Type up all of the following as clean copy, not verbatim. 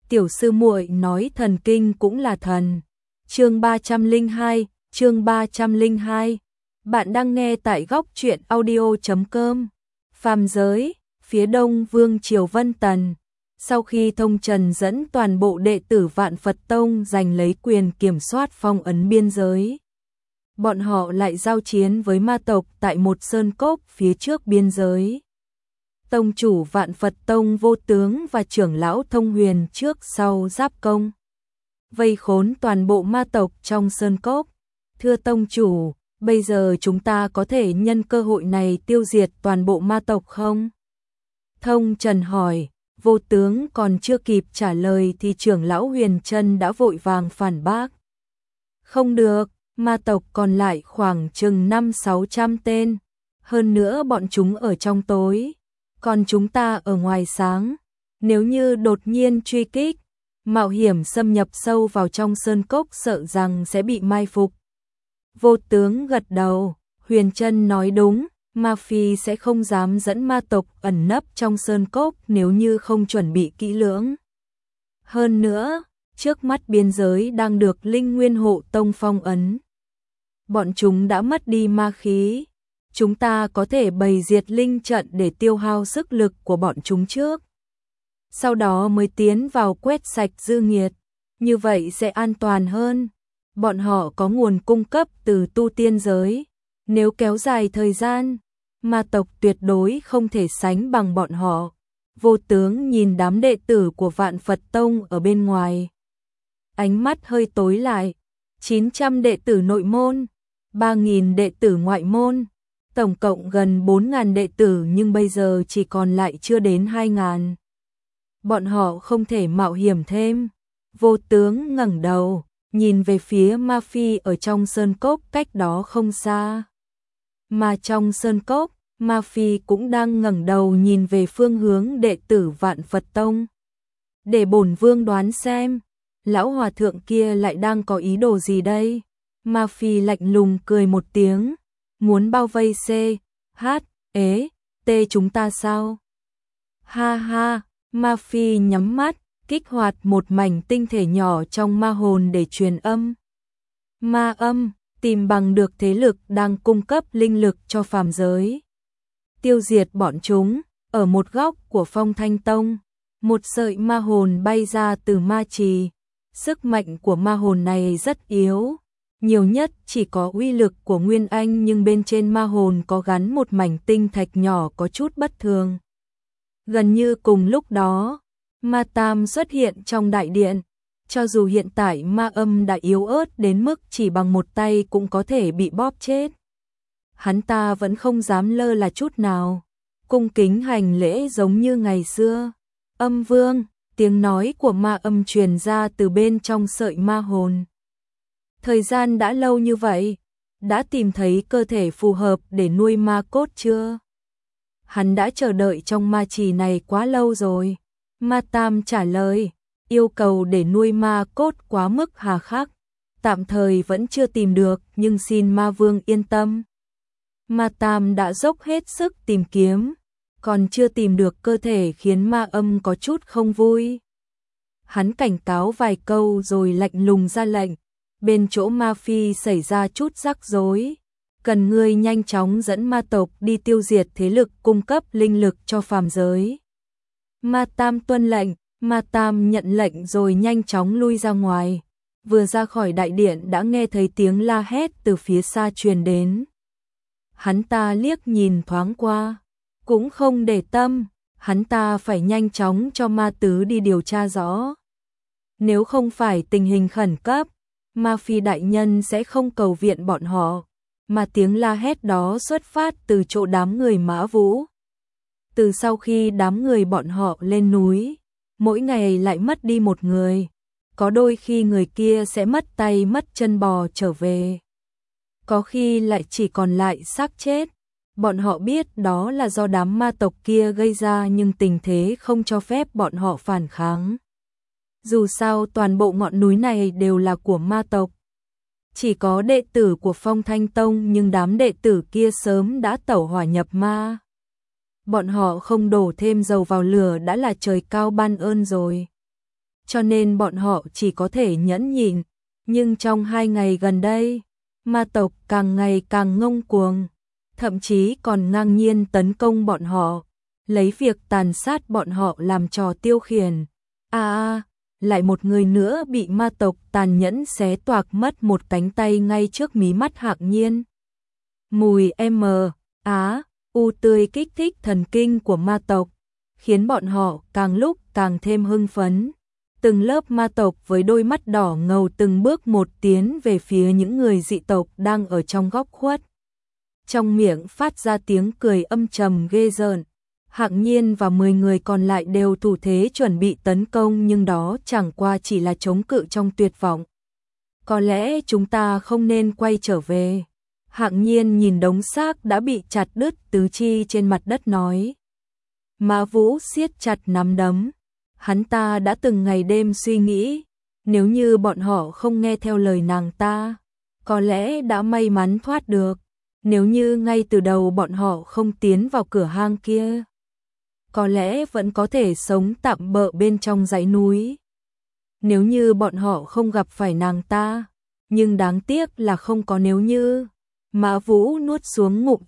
tiểu sư muội nói thần kinh cũng là thần. Chương 302. Bạn đang nghe tại góc truyện audio.com. Phàm giới, phía đông vương triều Vân Tần. Sau khi Thông Trần dẫn toàn bộ đệ tử Vạn Phật Tông giành lấy quyền kiểm soát phong ấn biên giới, bọn họ lại giao chiến với ma tộc tại một sơn cốc phía trước biên giới. Tông chủ Vạn Phật Tông Vô Tướng và trưởng lão Thông Huyền trước sau giáp công, vây khốn toàn bộ ma tộc trong sơn cốc. Thưa tông chủ, bây giờ chúng ta có thể nhân cơ hội này tiêu diệt toàn bộ ma tộc không? Thông Trần hỏi. Vô Tướng còn chưa kịp trả lời thì trưởng lão Huyền Trân đã vội vàng phản bác. Không được, ma tộc còn lại khoảng chừng 500-600 tên. Hơn nữa bọn chúng ở trong tối, còn chúng ta ở ngoài sáng. Nếu như đột nhiên truy kích, mạo hiểm xâm nhập sâu vào trong sơn cốc sợ rằng sẽ bị mai phục. Vô Tướng gật đầu, Huyền Trân nói đúng. Ma Phi sẽ không dám dẫn ma tộc ẩn nấp trong sơn cốc nếu như không chuẩn bị kỹ lưỡng. Hơn nữa, trước mắt biên giới đang được Linh Nguyên Hộ Tông phong ấn. Bọn chúng đã mất đi ma khí. Chúng ta có thể bày diệt linh trận để tiêu hao sức lực của bọn chúng trước. Sau đó mới tiến vào quét sạch dư nghiệt. Như vậy sẽ an toàn hơn. Bọn họ có nguồn cung cấp từ tu tiên giới. Nếu kéo dài thời gian, ma tộc tuyệt đối không thể sánh bằng bọn họ. Vô Tướng nhìn đám đệ tử của Vạn Phật Tông ở bên ngoài. Ánh mắt hơi tối lại. 900 đệ tử nội môn, 3.000 đệ tử ngoại môn, tổng cộng gần 4.000 đệ tử nhưng bây giờ chỉ còn lại chưa đến 2.000. Bọn họ không thể mạo hiểm thêm. Vô Tướng ngẩng đầu, nhìn về phía Ma Phi ở trong sơn cốc cách đó không xa. Mà trong sơn cốc, Ma Phi cũng đang ngẩng đầu nhìn về phương hướng đệ tử Vạn Phật Tông. Để bổn vương đoán xem, lão hòa thượng kia lại đang có ý đồ gì đây? Ma Phi lạnh lùng cười một tiếng, muốn bao vây C, H, E, T chúng ta sao? Ha ha, Ma Phi nhắm mắt, kích hoạt một mảnh tinh thể nhỏ trong ma hồn để truyền âm. Ma âm, tìm bằng được thế lực đang cung cấp linh lực cho phàm giới. Tiêu diệt bọn chúng. Ở một góc của Phong Thanh Tông, một sợi ma hồn bay ra từ ma trì. Sức mạnh của ma hồn này rất yếu, nhiều nhất chỉ có uy lực của Nguyên Anh, nhưng bên trên ma hồn có gắn một mảnh tinh thạch nhỏ có chút bất thường. Gần như cùng lúc đó, Ma Tam xuất hiện trong đại điện. Cho dù hiện tại ma âm đã yếu ớt đến mức chỉ bằng một tay cũng có thể bị bóp chết, hắn ta vẫn không dám lơ là chút nào, cung kính hành lễ giống như ngày xưa. Âm vương, tiếng nói của ma âm truyền ra từ bên trong sợi ma hồn. Thời gian đã lâu như vậy, đã tìm thấy cơ thể phù hợp để nuôi ma cốt chưa? Hắn đã chờ đợi trong ma trì này quá lâu rồi. Ma Tam trả lời, yêu cầu để nuôi ma cốt quá mức hà khắc, tạm thời vẫn chưa tìm được, nhưng xin ma vương yên tâm. Ma Tam đã dốc hết sức tìm kiếm, còn chưa tìm được cơ thể khiến ma âm có chút không vui. Hắn cảnh cáo vài câu rồi lạnh lùng ra lệnh, bên chỗ Ma Phi xảy ra chút rắc rối, cần ngươi nhanh chóng dẫn ma tộc đi tiêu diệt thế lực cung cấp linh lực cho phàm giới. Ma Tam tuân lệnh. Ma Tam nhận lệnh rồi nhanh chóng lui ra ngoài. Vừa ra khỏi đại điện đã nghe thấy tiếng la hét từ phía xa truyền đến. Hắn ta liếc nhìn thoáng qua, cũng không để tâm, hắn ta phải nhanh chóng cho Ma Tứ đi điều tra rõ. Nếu không phải tình hình khẩn cấp, Ma Phi đại nhân sẽ không cầu viện bọn họ, mà tiếng la hét đó xuất phát từ chỗ đám người Mã Vũ. Từ sau khi đám người bọn họ lên núi, mỗi ngày lại mất đi một người, có đôi khi người kia sẽ mất tay mất chân bò trở về, có khi lại chỉ còn lại xác chết. Bọn họ biết đó là do đám ma tộc kia gây ra, nhưng tình thế không cho phép bọn họ phản kháng. Dù sao toàn bộ ngọn núi này đều là của ma tộc. Chỉ có đệ tử của Phong Thanh Tông, nhưng đám đệ tử kia sớm đã tẩu hỏa nhập ma. Bọn họ không đổ thêm dầu vào lửa đã là trời cao ban ơn rồi. cho nên bọn họ chỉ có thể nhẫn nhịn. Nhưng trong 2 ngày gần đây, ma tộc càng ngày càng ngông cuồng, thậm chí còn ngang nhiên tấn công bọn họ, lấy việc tàn sát bọn họ làm trò tiêu khiển. Lại một người nữa bị ma tộc tàn nhẫn xé toạc mất một cánh tay ngay trước mí mắt Hạng Nhiên. Mùi u tươi kích thích thần kinh của ma tộc, khiến bọn họ càng lúc càng thêm hưng phấn. Từng lớp ma tộc với đôi mắt đỏ ngầu từng bước một tiến về phía những người dị tộc đang ở trong góc khuất. Trong miệng phát ra tiếng cười âm trầm ghê rợn. Hạng Nhiên và 10 người còn lại đều thủ thế chuẩn bị tấn công, nhưng đó chẳng qua chỉ là chống cự trong tuyệt vọng. Có lẽ chúng ta không nên quay trở về. Hạng Nhiên nhìn đống xác đã bị chặt đứt tứ chi trên mặt đất nói. Mã Vũ siết chặt nắm đấm. Hắn ta đã từng ngày đêm suy nghĩ, nếu như bọn họ không nghe theo lời nàng ta, có lẽ đã may mắn thoát được. Nếu như ngay từ đầu bọn họ không tiến vào cửa hang kia, có lẽ vẫn có thể sống tạm bợ bên trong dãy núi. Nếu như bọn họ không gặp phải nàng ta, nhưng đáng tiếc là không có nếu như. Mã Vũ nuốt xuống ngụm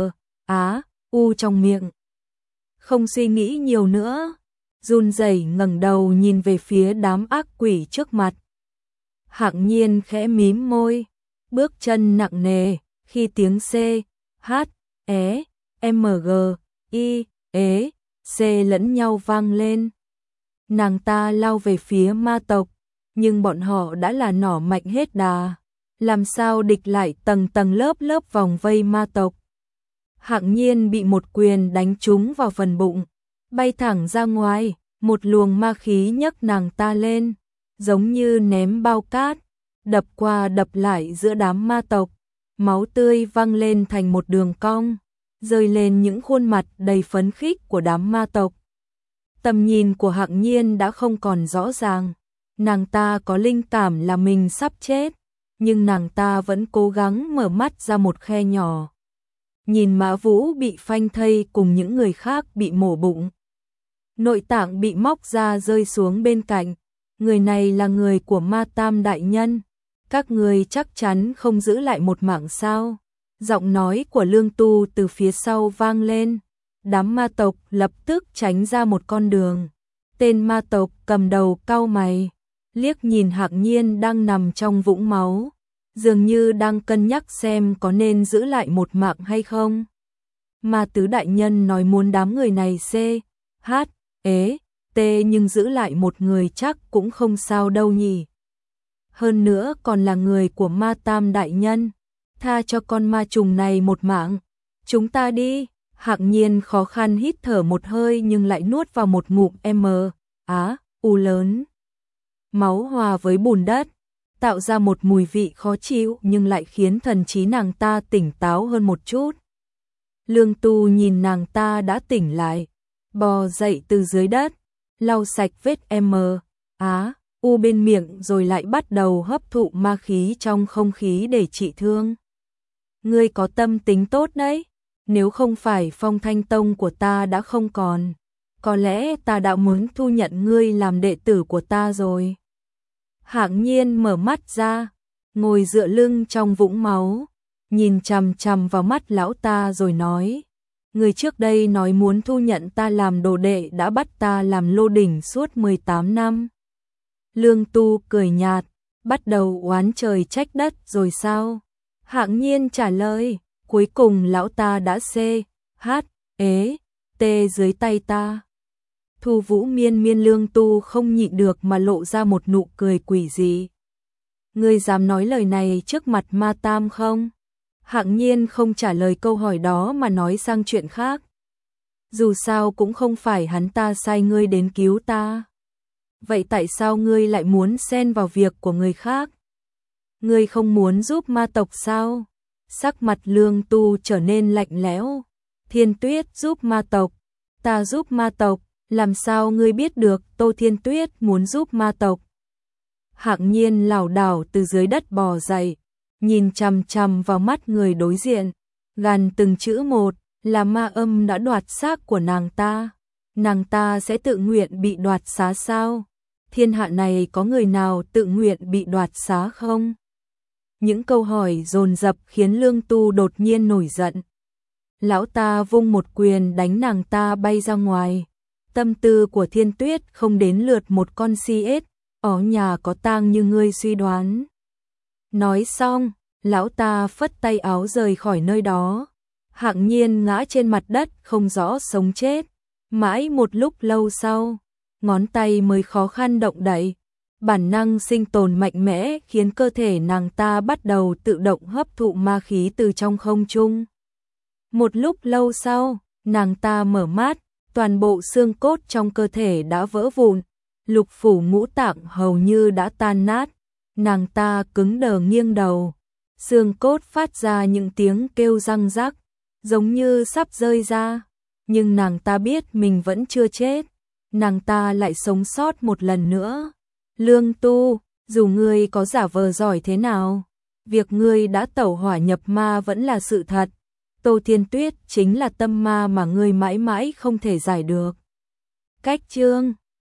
trong miệng. Không suy nghĩ nhiều nữa, run rẩy ngẩng đầu nhìn về phía đám ác quỷ trước mặt. Hạng Nhiên khẽ mím môi, bước chân nặng nề, khi tiếng C, H, E, M, G, I, E, C lẫn nhau vang lên. Nàng ta lao về phía ma tộc, nhưng bọn họ đã là nỏ mạnh hết đà, làm sao địch lại tầng tầng lớp lớp vòng vây ma tộc. Hạng Nhiên bị một quyền đánh trúng vào phần bụng, bay thẳng ra ngoài, một luồng ma khí nhấc nàng ta lên, giống như ném bao cát, đập qua đập lại giữa đám ma tộc, máu tươi văng lên thành một đường cong, rơi lên những khuôn mặt đầy phấn khích của đám ma tộc. Tầm nhìn của Hạng Nhiên đã không còn rõ ràng, nàng ta có linh cảm là mình sắp chết, nhưng nàng ta vẫn cố gắng mở mắt ra một khe nhỏ. Nhìn Mã Vũ bị phanh thây cùng những người khác bị mổ bụng. Nội tạng bị móc ra rơi xuống bên cạnh. Người này là người của Ma Tam đại nhân. Các người chắc chắn không giữ lại một mạng sao? Giọng nói của Lương Tu từ phía sau vang lên. Đám ma tộc lập tức tránh ra một con đường. Tên ma tộc cầm đầu cau mày, liếc nhìn Hạng Nhiên đang nằm trong vũng máu, dường như đang cân nhắc xem có nên giữ lại một mạng hay không. Ma Tứ đại nhân nói muốn đám người này C, H, E, T nhưng giữ lại một người chắc cũng không sao đâu nhỉ. Hơn nữa còn là người của Ma Tam đại nhân, tha cho con ma trùng này một mạng. Chúng ta đi. Hạng Nhiên khó khăn hít thở một hơi nhưng lại nuốt vào một ngụm U lớn. Máu hòa với bùn đất, tạo ra một mùi vị khó chịu nhưng lại khiến thần trí nàng ta tỉnh táo hơn một chút. Lương Tu nhìn nàng ta đã tỉnh lại, bò dậy từ dưới đất, lau sạch vết U bên miệng rồi lại bắt đầu hấp thụ ma khí trong không khí để trị thương. Ngươi có tâm tính tốt đấy. Nếu không phải Phong Thanh Tông của ta đã không còn, có lẽ ta đã muốn thu nhận ngươi làm đệ tử của ta rồi. Hạng Nhiên mở mắt ra, ngồi dựa lưng trong vũng máu, nhìn chằm chằm vào mắt lão ta rồi nói. Người trước đây nói muốn thu nhận ta làm đồ đệ đã bắt ta làm lô đỉnh suốt 18 năm. Lương Tu cười nhạt, bắt đầu oán trời trách đất rồi sao? Hạng Nhiên trả lời. Cuối cùng lão ta đã C, H, E, T dưới tay ta. Thu Vũ Miên Miên Lương Tu không nhịn được mà lộ ra một nụ cười quỷ dị. Ngươi dám nói lời này trước mặt Ma Tam không? Hạng Nhiên không trả lời câu hỏi đó mà nói sang chuyện khác. Dù sao cũng không phải hắn ta sai ngươi đến cứu ta. Vậy tại sao ngươi lại muốn xen vào việc của người khác? Ngươi không muốn giúp ma tộc sao? Sắc mặt Lương Tu trở nên lạnh lẽo. Thiên Tuyết giúp ma tộc, ta giúp ma tộc, làm sao ngươi biết được Tô Thiên Tuyết muốn giúp ma tộc? Hạng Nhiên lảo đảo từ dưới đất bò dậy, nhìn chằm chằm vào mắt người đối diện, gằn từng chữ một, là ma âm đã đoạt xác của nàng ta sẽ tự nguyện bị đoạt xá sao? thiên hạ này có người nào tự nguyện bị đoạt xá không? Những câu hỏi dồn dập khiến Lương Tu đột nhiên nổi giận. Lão ta vung một quyền đánh nàng ta bay ra ngoài. Tâm tư của Thiên Tuyết không đến lượt một con si ếch, ở nhà có tang như ngươi suy đoán. Nói xong, lão ta phất tay áo rời khỏi nơi đó. Hạng Nhiên ngã trên mặt đất không rõ sống chết. Mãi một lúc lâu sau, ngón tay mới khó khăn động đậy. Bản năng sinh tồn mạnh mẽ khiến cơ thể nàng ta bắt đầu tự động hấp thụ ma khí từ trong không trung. Một lúc lâu sau, nàng ta mở mắt, toàn bộ xương cốt trong cơ thể đã vỡ vụn, lục phủ ngũ tạng hầu như đã tan nát. Nàng ta cứng đờ nghiêng đầu, xương cốt phát ra những tiếng kêu răng rắc, giống như sắp rơi ra. Nhưng nàng ta biết mình vẫn chưa chết, nàng ta lại sống sót một lần nữa. Lương Tu, dù ngươi có giả vờ giỏi thế nào, việc ngươi đã tẩu hỏa nhập ma vẫn là sự thật. Tô Thiên Tuyết chính là tâm ma mà ngươi mãi mãi không thể giải được. Cách chương